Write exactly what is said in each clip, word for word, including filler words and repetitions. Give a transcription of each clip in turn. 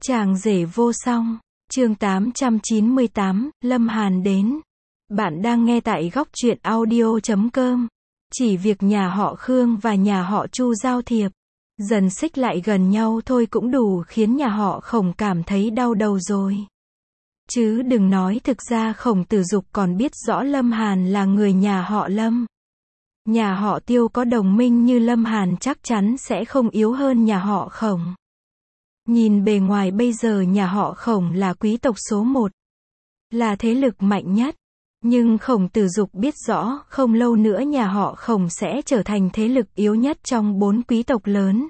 Chàng rể vô song, chương tám trăm chín mươi tám, Lâm Hàn đến. Bạn đang nghe tại góc truyện audio chấm com. Chỉ việc nhà họ Khương và nhà họ Chu giao thiệp, dần xích lại gần nhau thôi cũng đủ khiến nhà họ Khổng cảm thấy đau đầu rồi. Chứ đừng nói thực ra Khổng Tử Dục còn biết rõ Lâm Hàn là người nhà họ Lâm. Nhà họ Tiêu có đồng minh như Lâm Hàn chắc chắn sẽ không yếu hơn nhà họ Khổng. Nhìn bề ngoài bây giờ nhà họ Khổng là quý tộc số một, là thế lực mạnh nhất. Nhưng Khổng Tử Dục biết rõ, không lâu nữa nhà họ Khổng sẽ trở thành thế lực yếu nhất trong bốn quý tộc lớn.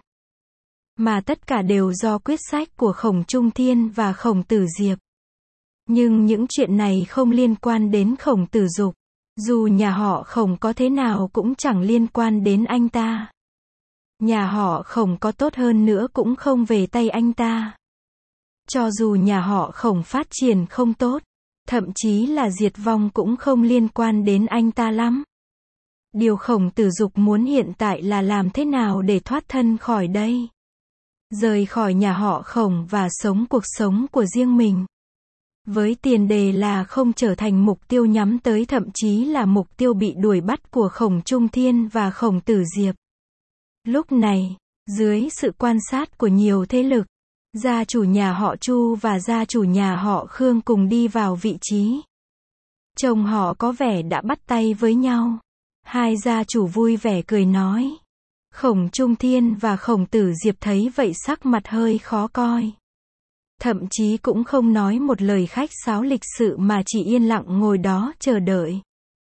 Mà tất cả đều do quyết sách của Khổng Trung Thiên và Khổng Tử Diệp. Nhưng những chuyện này không liên quan đến Khổng Tử Dục. Dù nhà họ Khổng có thế nào cũng chẳng liên quan đến anh ta. Nhà họ Khổng có tốt hơn nữa cũng không về tay anh ta. Cho dù nhà họ Khổng phát triển không tốt, thậm chí là diệt vong cũng không liên quan đến anh ta lắm. Điều Khổng Tử Dục muốn hiện tại là làm thế nào để thoát thân khỏi đây. Rời khỏi nhà họ Khổng và sống cuộc sống của riêng mình. Với tiền đề là không trở thành mục tiêu nhắm tới thậm chí là mục tiêu bị đuổi bắt của Khổng Trung Thiên và Khổng Tử Diệp. Lúc này, dưới sự quan sát của nhiều thế lực, gia chủ nhà họ Chu và gia chủ nhà họ Khương cùng đi vào vị trí. Chồng họ có vẻ đã bắt tay với nhau. Hai gia chủ vui vẻ cười nói. Khổng Trung Thiên và Khổng Tử Diệp thấy vậy sắc mặt hơi khó coi. Thậm chí cũng không nói một lời khách sáo lịch sự mà chỉ yên lặng ngồi đó chờ đợi.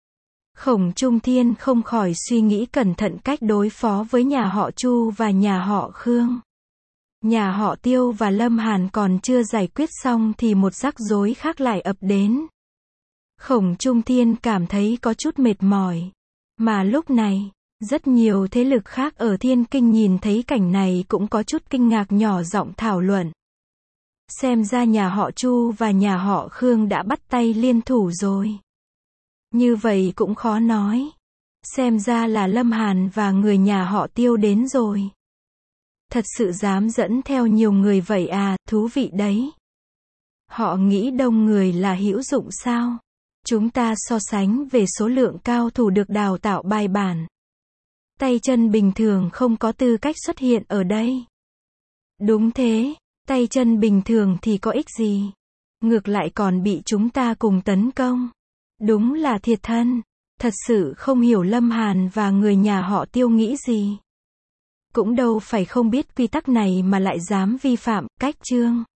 Khổng Trung Thiên không khỏi suy nghĩ cẩn thận cách đối phó với nhà họ Chu và nhà họ Khương. Nhà họ Tiêu và Lâm Hàn còn chưa giải quyết xong thì một rắc rối khác lại ập đến. Khổng Trung Thiên cảm thấy có chút mệt mỏi. Mà lúc này, rất nhiều thế lực khác ở Thiên Kinh nhìn thấy cảnh này cũng có chút kinh ngạc nhỏ giọng thảo luận. Xem ra nhà họ Chu và nhà họ Khương đã bắt tay liên thủ rồi. Như vậy cũng khó nói. Xem ra là Lâm Hàn và người nhà họ Tiêu đến rồi. Thật sự dám dẫn theo nhiều người vậy à, thú vị đấy. Họ nghĩ đông người là hữu dụng sao? Chúng ta so sánh về số lượng cao thủ được đào tạo bài bản. Tay chân bình thường không có tư cách xuất hiện ở đây. Đúng thế, tay chân bình thường thì có ích gì? Ngược lại còn bị chúng ta cùng tấn công. Đúng là thiệt thân. Thật sự không hiểu Lâm Hàn và người nhà họ Tiêu nghĩ gì. Cũng đâu phải không biết quy tắc này mà lại dám vi phạm, cách chương.